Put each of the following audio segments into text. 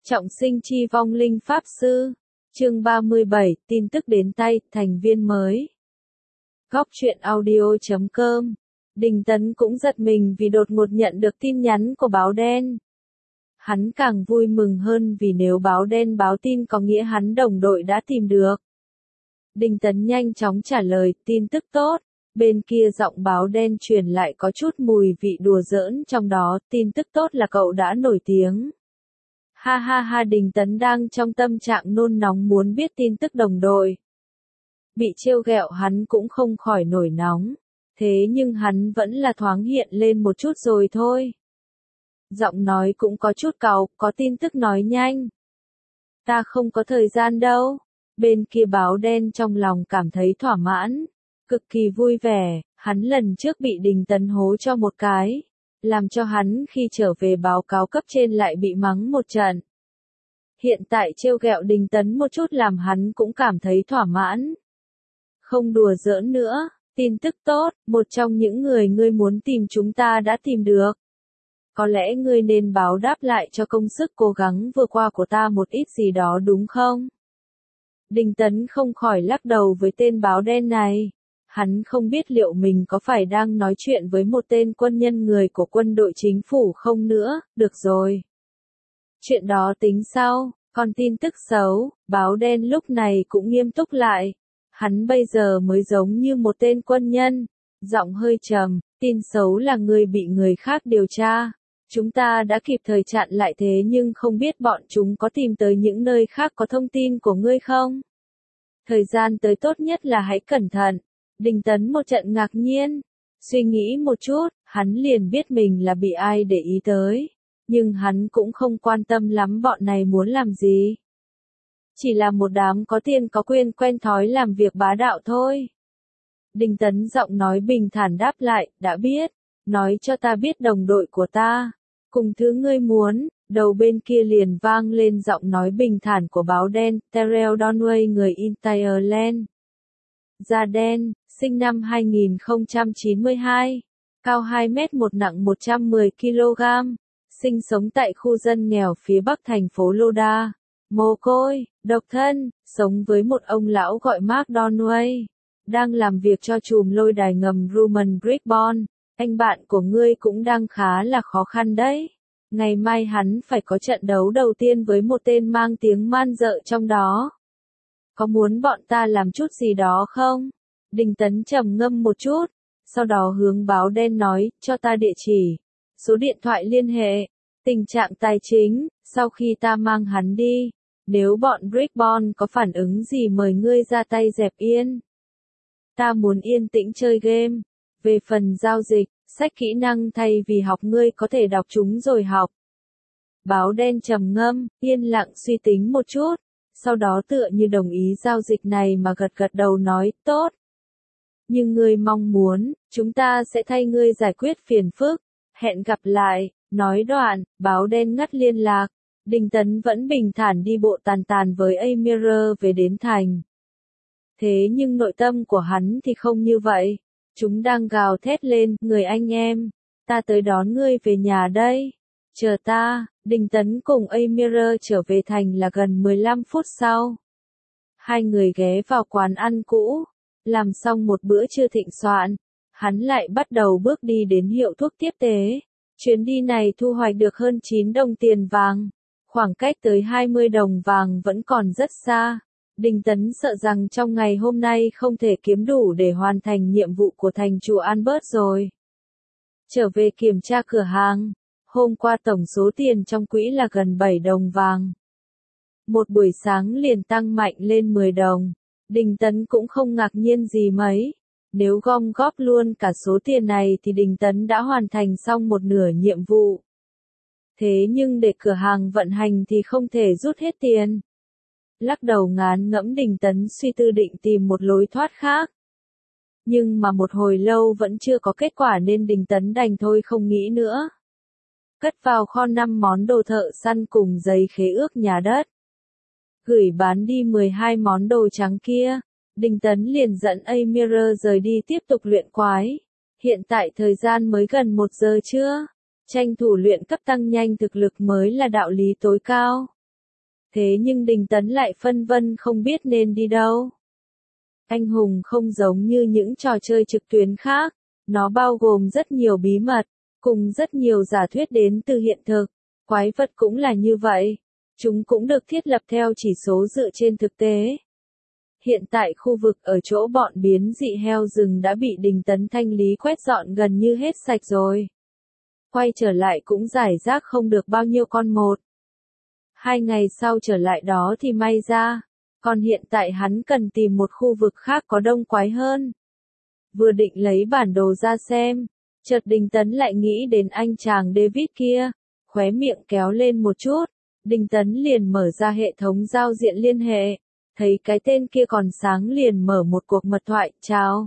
Trọng sinh chi vong linh pháp sư. Chương 37, tin tức đến tay, thành viên mới. Góc truyện audio.com. Đình Tấn cũng giật mình vì đột ngột nhận được tin nhắn của báo đen. Hắn càng vui mừng hơn vì nếu báo đen báo tin có nghĩa hắn đồng đội đã tìm được. Đình Tấn nhanh chóng trả lời, tin tức tốt. Bên kia giọng báo đen truyền lại có chút mùi vị đùa giỡn trong đó, tin tức tốt là cậu đã nổi tiếng. Ha ha ha, Đình Tấn đang trong tâm trạng nôn nóng muốn biết tin tức đồng đội. Bị trêu ghẹo hắn cũng không khỏi nổi nóng, thế nhưng hắn vẫn là thoáng hiện lên một chút rồi thôi. Giọng nói cũng có chút cáu, có tin tức nói nhanh. Ta không có thời gian đâu. Bên kia báo đen trong lòng cảm thấy thỏa mãn, cực kỳ vui vẻ, hắn lần trước bị Đình Tấn hố cho một cái, làm cho hắn khi trở về báo cáo cấp trên lại bị mắng một trận. Hiện tại trêu ghẹo Đình Tấn một chút làm hắn cũng cảm thấy thỏa mãn. Không đùa giỡn nữa, tin tức tốt, một trong những người ngươi muốn tìm chúng ta đã tìm được. Có lẽ ngươi nên báo đáp lại cho công sức cố gắng vừa qua của ta một ít gì đó đúng không? Đình Tấn không khỏi lắc đầu với tên báo đen này. Hắn không biết liệu mình có phải đang nói chuyện với một tên quân nhân người của quân đội chính phủ không nữa, được rồi. Chuyện đó tính sau, còn tin tức xấu, báo đen lúc này cũng nghiêm túc lại. Hắn bây giờ mới giống như một tên quân nhân, giọng hơi trầm, tin xấu là người bị người khác điều tra. Chúng ta đã kịp thời chặn lại thế nhưng không biết bọn chúng có tìm tới những nơi khác có thông tin của ngươi không? Thời gian tới tốt nhất là hãy cẩn thận. Đình Tấn một trận ngạc nhiên, suy nghĩ một chút, hắn liền biết mình là bị ai để ý tới, nhưng hắn cũng không quan tâm lắm bọn này muốn làm gì. Chỉ là một đám có tiền có quyền quen thói làm việc bá đạo thôi. Đình Tấn giọng nói bình thản đáp lại, đã biết, nói cho ta biết đồng đội của ta, cùng thứ ngươi muốn. Đầu bên kia liền vang lên giọng nói bình thản của báo đen, Terrell Donway người in Ireland. Da đen, sinh năm 2092, cao 2 mét 1 nặng 110 kg, sinh sống tại khu dân nghèo phía bắc thành phố Loda, mồ côi, độc thân, sống với một ông lão gọi Mark Donway, đang làm việc cho chùm lôi đài ngầm Rumen Bridgebone. Anh bạn của ngươi cũng đang khá là khó khăn đấy. Ngày mai hắn phải có trận đấu đầu tiên với một tên mang tiếng man dợ trong đó. Có muốn bọn ta làm chút gì đó không? Đình Tấn trầm ngâm một chút, sau đó hướng báo đen nói, cho ta địa chỉ, số điện thoại liên hệ, tình trạng tài chính, sau khi ta mang hắn đi. Nếu bọn Bridgebone có phản ứng gì mời ngươi ra tay dẹp yên. Ta muốn yên tĩnh chơi game. Về phần giao dịch, sách kỹ năng thay vì học ngươi có thể đọc chúng rồi học. Báo đen trầm ngâm, yên lặng suy tính một chút, sau đó tựa như đồng ý giao dịch này mà gật gật đầu nói, tốt. Nhưng ngươi mong muốn, chúng ta sẽ thay ngươi giải quyết phiền phức, hẹn gặp lại, nói đoạn, báo đen ngắt liên lạc. Đình Tấn vẫn bình thản đi bộ tàn tàn với Amir về đến thành. Thế nhưng nội tâm của hắn thì không như vậy. Chúng đang gào thét lên, người anh em, ta tới đón ngươi về nhà đây. Chờ ta. Đình Tấn cùng Amir trở về thành là gần 15 phút sau. Hai người ghé vào quán ăn cũ, làm xong một bữa trưa thịnh soạn, hắn lại bắt đầu bước đi đến hiệu thuốc tiếp tế. Chuyến đi này thu hoạch được hơn 9 đồng tiền vàng, khoảng cách tới 20 đồng vàng vẫn còn rất xa. Đình Tấn sợ rằng trong ngày hôm nay không thể kiếm đủ để hoàn thành nhiệm vụ của thành chủ Albert rồi. Trở về kiểm tra cửa hàng. Hôm qua tổng số tiền trong quỹ là gần 7 đồng vàng. Một buổi sáng liền tăng mạnh lên 10 đồng. Đình Tấn cũng không ngạc nhiên gì mấy. Nếu gom góp luôn cả số tiền này thì Đình Tấn đã hoàn thành xong một nửa nhiệm vụ. Thế nhưng để cửa hàng vận hành thì không thể rút hết tiền. Lắc đầu ngán ngẫm Đình Tấn suy tư định tìm một lối thoát khác. Nhưng mà một hồi lâu vẫn chưa có kết quả nên Đình Tấn đành thôi không nghĩ nữa. Cất vào kho 5 món đồ thợ săn cùng giấy khế ước nhà đất. Gửi bán đi 12 món đồ trắng kia, Đình Tấn liền dẫn Amir rời đi tiếp tục luyện quái. Hiện tại thời gian mới gần 1 giờ trưa, tranh thủ luyện cấp tăng nhanh thực lực mới là đạo lý tối cao. Thế nhưng Đình Tấn lại phân vân không biết nên đi đâu. Anh hùng không giống như những trò chơi trực tuyến khác, nó bao gồm rất nhiều bí mật, cùng rất nhiều giả thuyết đến từ hiện thực. Quái vật cũng là như vậy. Chúng cũng được thiết lập theo chỉ số dựa trên thực tế. Hiện tại khu vực ở chỗ bọn biến dị heo rừng đã bị Đình Tấn thanh lý quét dọn gần như hết sạch rồi. Quay trở lại cũng giải rác không được bao nhiêu con một. 2 ngày sau trở lại đó thì may ra. Còn hiện tại hắn cần tìm một khu vực khác có đông quái hơn. Vừa định lấy bản đồ ra xem, chợt Đình Tấn lại nghĩ đến anh chàng David kia, khóe miệng kéo lên một chút, Đình Tấn liền mở ra hệ thống giao diện liên hệ, thấy cái tên kia còn sáng liền mở một cuộc mật thoại, chào.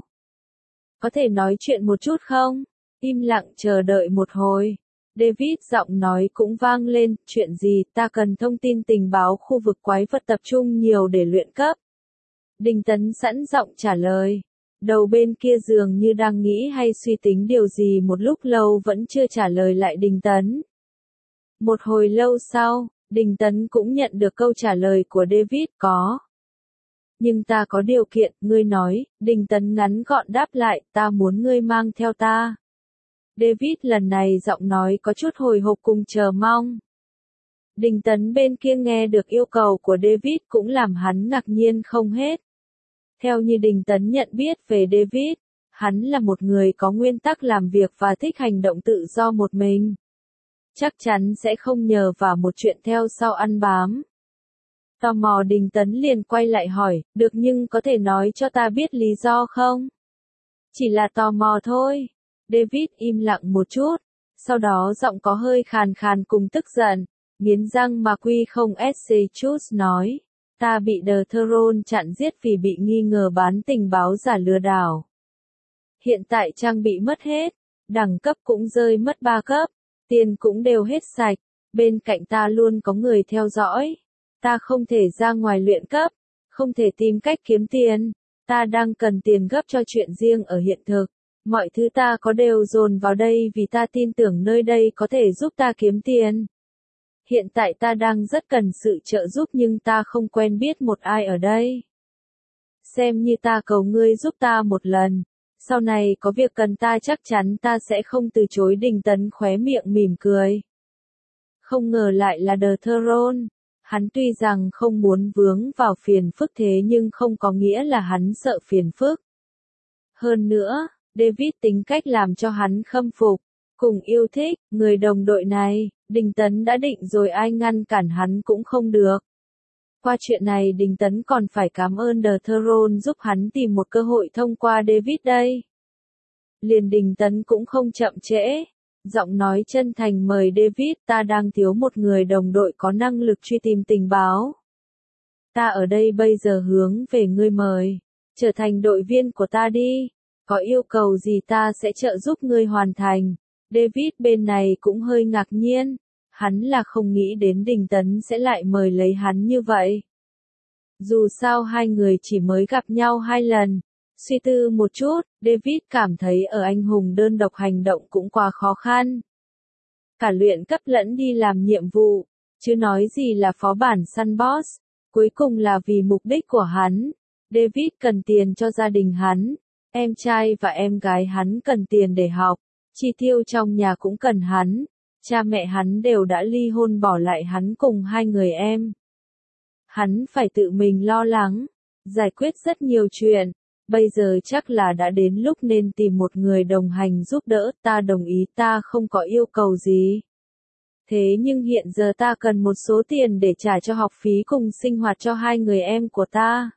Có thể nói chuyện một chút không? Im lặng chờ đợi một hồi. David giọng nói cũng vang lên, chuyện gì, ta cần thông tin tình báo khu vực quái vật tập trung nhiều để luyện cấp. Đình Tấn sẵn giọng trả lời. Đầu bên kia dường như đang nghĩ hay suy tính điều gì một lúc lâu vẫn chưa trả lời lại Đình Tấn. Một hồi lâu sau, Đình Tấn cũng nhận được câu trả lời của David, có. Nhưng ta có điều kiện, ngươi nói, Đình Tấn ngắn gọn đáp lại, ta muốn ngươi mang theo ta. David lần này giọng nói có chút hồi hộp cùng chờ mong. Đình Tấn bên kia nghe được yêu cầu của David cũng làm hắn ngạc nhiên không hết. Theo như Đình Tấn nhận biết về David, hắn là một người có nguyên tắc làm việc và thích hành động tự do một mình. Chắc chắn sẽ không nhờ vào một chuyện theo sau ăn bám. Tò mò Đình Tấn liền quay lại hỏi, được nhưng có thể nói cho ta biết lý do không? Chỉ là tò mò thôi. David im lặng một chút, sau đó giọng có hơi khàn khàn cùng tức giận, nghiến răng mà quy không Chus nói, ta bị The Throne chặn giết vì bị nghi ngờ bán tình báo giả lừa đảo. Hiện tại trang bị mất hết, đẳng cấp cũng rơi mất 3 cấp, tiền cũng đều hết sạch, bên cạnh ta luôn có người theo dõi. Ta không thể ra ngoài luyện cấp, không thể tìm cách kiếm tiền, ta đang cần tiền gấp cho chuyện riêng ở hiện thực. Mọi thứ ta có đều dồn vào đây vì ta tin tưởng nơi đây có thể giúp ta kiếm tiền. Hiện tại ta đang rất cần sự trợ giúp nhưng ta không quen biết một ai ở đây. Xem như ta cầu ngươi giúp ta một lần. Sau này có việc cần ta chắc chắn ta sẽ không từ chối. Đình Tấn khóe miệng mỉm cười. Không ngờ lại là The Throne. Hắn tuy rằng không muốn vướng vào phiền phức thế nhưng không có nghĩa là hắn sợ phiền phức. Hơn nữa, David tính cách làm cho hắn khâm phục, cùng yêu thích, người đồng đội này, Đình Tấn đã định rồi ai ngăn cản hắn cũng không được. Qua chuyện này Đình Tấn còn phải cảm ơn The Throne giúp hắn tìm một cơ hội thông qua David đây. Liền Đình Tấn cũng không chậm trễ, giọng nói chân thành mời David, ta đang thiếu một người đồng đội có năng lực truy tìm tình báo. Ta ở đây bây giờ hướng về ngươi mời, trở thành đội viên của ta đi. Có yêu cầu gì ta sẽ trợ giúp ngươi hoàn thành. David bên này cũng hơi ngạc nhiên. Hắn là không nghĩ đến Đình Tấn sẽ lại mời lấy hắn như vậy. Dù sao hai người chỉ mới gặp nhau 2 lần. Suy tư một chút, David cảm thấy ở anh hùng đơn độc hành động cũng quá khó khăn. Cả luyện cấp lẫn đi làm nhiệm vụ, chứ nói gì là phó bản săn boss. Cuối cùng là vì mục đích của hắn. David cần tiền cho gia đình hắn. Em trai và em gái hắn cần tiền để học, chi tiêu trong nhà cũng cần hắn, cha mẹ hắn đều đã ly hôn bỏ lại hắn cùng 2 người em. Hắn phải tự mình lo lắng, giải quyết rất nhiều chuyện, bây giờ chắc là đã đến lúc nên tìm một người đồng hành giúp đỡ, ta đồng ý, ta không có yêu cầu gì. Thế nhưng hiện giờ ta cần một số tiền để trả cho học phí cùng sinh hoạt cho 2 người em của ta.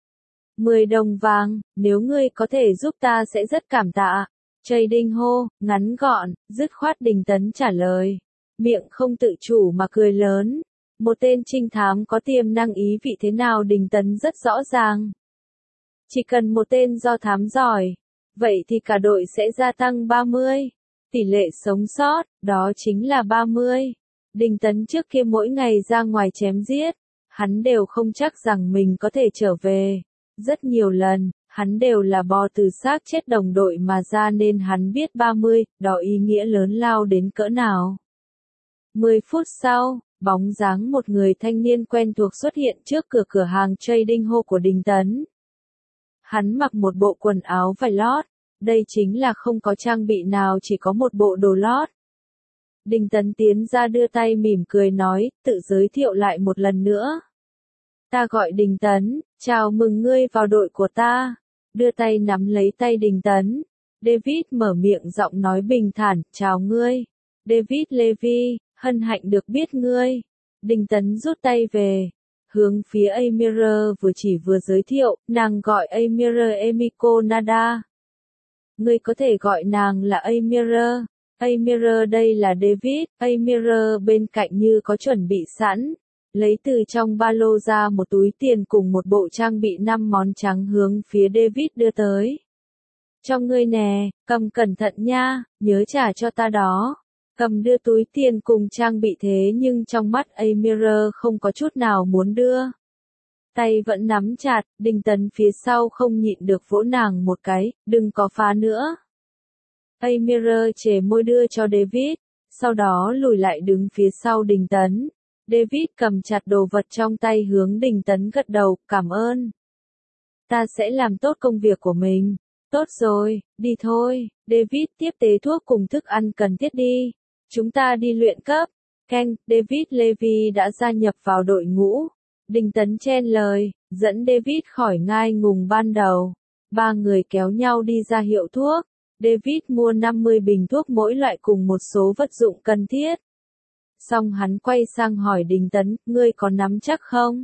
10 đồng vàng, nếu ngươi có thể giúp ta sẽ rất cảm tạ. Trading hô, ngắn gọn, dứt khoát Đình Tấn trả lời. Miệng không tự chủ mà cười lớn. Một tên trinh thám có tiềm năng ý vị thế nào Đình Tấn rất rõ ràng. Chỉ cần một tên do thám giỏi, vậy thì cả đội sẽ gia tăng 30. Tỷ lệ sống sót, đó chính là 30. Đình Tấn trước kia mỗi ngày ra ngoài chém giết, hắn đều không chắc rằng mình có thể trở về. Rất nhiều lần, hắn đều là bò từ xác chết đồng đội mà ra nên hắn biết 30, đó ý nghĩa lớn lao đến cỡ nào. 10 phút sau, bóng dáng một người thanh niên quen thuộc xuất hiện trước cửa cửa hàng Trading Hall của Đình Tấn. Hắn mặc một bộ quần áo vải lót, đây chính là không có trang bị nào, chỉ có một bộ đồ lót. Đình Tấn tiến ra đưa tay mỉm cười nói, tự giới thiệu lại một lần nữa. Ta gọi Đình Tấn, chào mừng ngươi vào đội của ta. Đưa tay nắm lấy tay Đình Tấn. David mở miệng giọng nói bình thản, chào ngươi. David Levy, hân hạnh được biết ngươi. Đình Tấn rút tay về. Hướng phía Amira vừa chỉ vừa giới thiệu, nàng gọi Amira Emiko Nada. Ngươi có thể gọi nàng là Amira. Amira đây là David. Amira bên cạnh như có chuẩn bị sẵn. Lấy từ trong ba lô ra một túi tiền cùng một bộ trang bị 5 món trắng hướng phía David đưa tới. Cho ngươi nè, cầm cẩn thận nha, nhớ trả cho ta đó. Cầm đưa túi tiền cùng trang bị thế nhưng trong mắt Amira không có chút nào muốn đưa. Tay vẫn nắm chặt, Đình Tấn phía sau không nhịn được vỗ nàng một cái, đừng có phá nữa. Amira chề môi đưa cho David, sau đó lùi lại đứng phía sau Đình Tấn. David cầm chặt đồ vật trong tay hướng Đình Tấn gật đầu, cảm ơn. Ta sẽ làm tốt công việc của mình. Tốt rồi, đi thôi. David tiếp tế thuốc cùng thức ăn cần thiết đi. Chúng ta đi luyện cấp. Ken, David Levy đã gia nhập vào đội ngũ. Đình Tấn chen lời, dẫn David khỏi ngai ngùng ban đầu. Ba người kéo nhau đi ra hiệu thuốc. David mua 50 bình thuốc mỗi loại cùng một số vật dụng cần thiết. Xong hắn quay sang hỏi Đình Tấn, ngươi có nắm chắc không?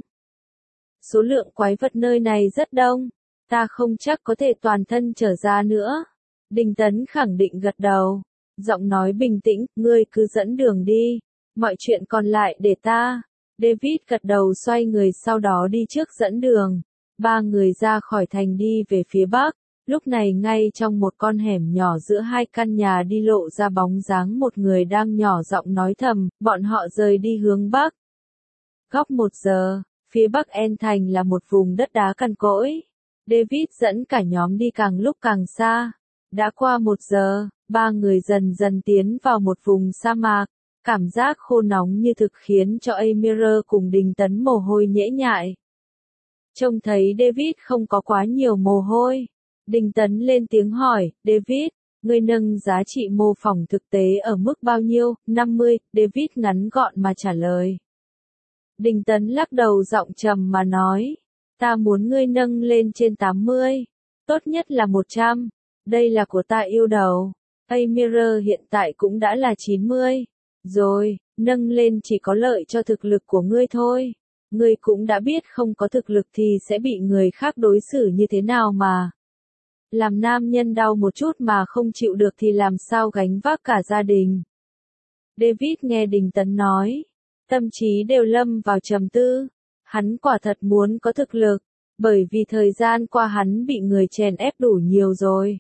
Số lượng quái vật nơi này rất đông, ta không chắc có thể toàn thân trở ra nữa. Đình Tấn khẳng định gật đầu, giọng nói bình tĩnh, ngươi cứ dẫn đường đi, mọi chuyện còn lại để ta. David gật đầu xoay người sau đó đi trước dẫn đường. Ba người ra khỏi thành đi về phía bắc. Lúc này ngay trong một con hẻm nhỏ giữa hai căn nhà đi lộ ra bóng dáng một người đang nhỏ giọng nói thầm, bọn họ rời đi hướng bắc. Góc 1 giờ, phía bắc En Thành là một vùng đất đá cằn cỗi. David dẫn cả nhóm đi càng lúc càng xa. Đã qua 1 giờ, ba người dần dần tiến vào một vùng sa mạc. Cảm giác khô nóng như thực khiến cho Amira cùng Đình Tấn mồ hôi nhễ nhại. Trông thấy David không có quá nhiều mồ hôi. Đình Tấn lên tiếng hỏi, David, ngươi nâng giá trị mô phỏng thực tế ở mức bao nhiêu? 50, David ngắn gọn mà trả lời. Đình Tấn lắc đầu giọng trầm mà nói, ta muốn ngươi nâng lên trên 80, tốt nhất là 100, đây là của ta yêu đầu. Amira hiện tại cũng đã là 90, rồi, nâng lên chỉ có lợi cho thực lực của ngươi thôi. Ngươi cũng đã biết không có thực lực thì sẽ bị người khác đối xử như thế nào mà. Làm nam nhân đau một chút mà không chịu được thì làm sao gánh vác cả gia đình. David nghe Đình Tấn nói, tâm trí đều lâm vào trầm tư. Hắn quả thật muốn có thực lực, bởi vì thời gian qua hắn bị người chèn ép đủ nhiều rồi.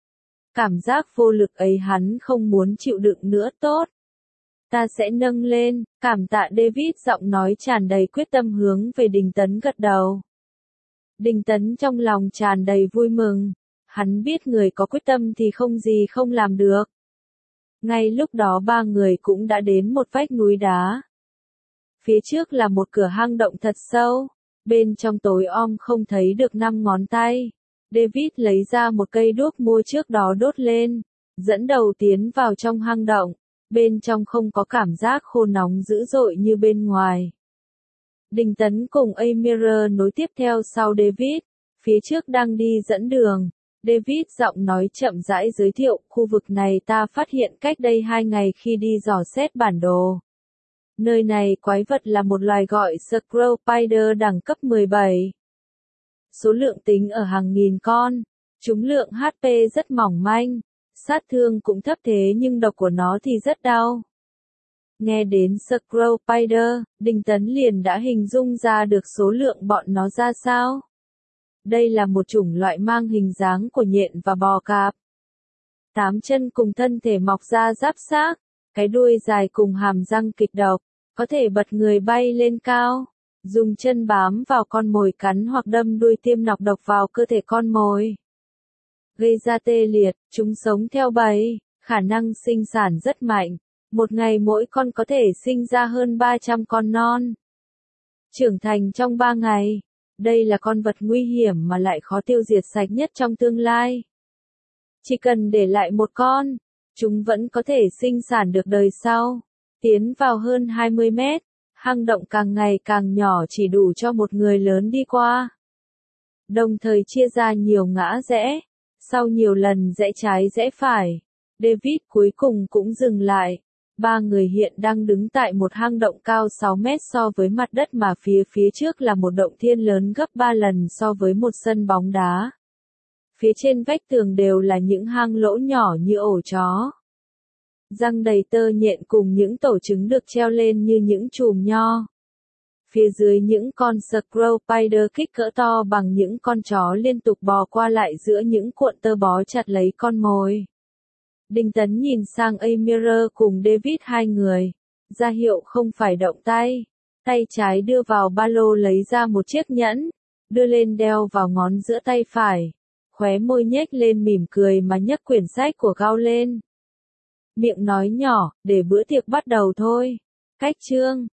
Cảm giác vô lực ấy hắn không muốn chịu đựng nữa. Tốt. Ta sẽ nâng lên, cảm tạ. David giọng nói tràn đầy quyết tâm hướng về Đình Tấn gật đầu. Đình Tấn trong lòng tràn đầy vui mừng. Hắn biết người có quyết tâm thì không gì không làm được. Ngay lúc đó ba người cũng đã đến một vách núi đá. Phía trước là một cửa hang động thật sâu. Bên trong tối om không thấy được 5 ngón tay. David lấy ra một cây đuốc mua trước đó đốt lên. Dẫn đầu tiến vào trong hang động. Bên trong không có cảm giác khô nóng dữ dội như bên ngoài. Đình Tấn cùng Amira nối tiếp theo sau David. Phía trước đang đi dẫn đường. David giọng nói chậm rãi giới thiệu, khu vực này ta phát hiện cách đây 2 ngày khi đi dò xét bản đồ. Nơi này quái vật là một loài gọi Scroll Spider đẳng cấp 17. Số lượng tính ở hàng nghìn con. Chúng lượng HP rất mỏng manh. Sát thương cũng thấp thế nhưng độc của nó thì rất đau. Nghe đến Scroll Spider, Đình Tấn liền đã hình dung ra được số lượng bọn nó ra sao. Đây là một chủng loại mang hình dáng của nhện và bò cạp. 8 chân cùng thân thể mọc ra giáp xác, cái đuôi dài cùng hàm răng kịch độc, có thể bật người bay lên cao, dùng chân bám vào con mồi cắn hoặc đâm đuôi tiêm nọc độc vào cơ thể con mồi. Gây ra tê liệt, chúng sống theo bầy, khả năng sinh sản rất mạnh, Một ngày mỗi con có thể sinh ra hơn 300 con non. Trưởng thành trong 3 ngày. Đây là con vật nguy hiểm mà lại khó tiêu diệt sạch nhất trong tương lai. Chỉ cần để lại một con, chúng vẫn có thể sinh sản được đời sau. Tiến vào hơn 20 mét, hang động càng ngày càng nhỏ chỉ đủ cho một người lớn đi qua. Đồng thời chia ra nhiều ngã rẽ. Sau nhiều lần rẽ trái rẽ phải, David cuối cùng cũng dừng lại. 3 người hiện đang đứng tại một hang động cao 6 mét so với mặt đất mà phía trước là một động thiên lớn gấp 3 lần so với một sân bóng đá. Phía trên vách tường đều là những hang lỗ nhỏ như ổ chó. Răng đầy tơ nhện cùng những tổ trứng được treo lên như những chùm nho. Phía dưới những con Scroll Spider kích cỡ to bằng những con chó liên tục bò qua lại giữa những cuộn tơ bó chặt lấy con mồi. Đinh Tấn nhìn sang Amir cùng David hai người, ra hiệu không phải động tay. Tay trái đưa vào ba lô lấy ra một chiếc nhẫn, đưa lên đeo vào ngón giữa tay phải. Khóe môi nhếch lên mỉm cười mà nhấc quyển sách của Gao lên. Miệng nói nhỏ, để bữa tiệc bắt đầu thôi. Cách chương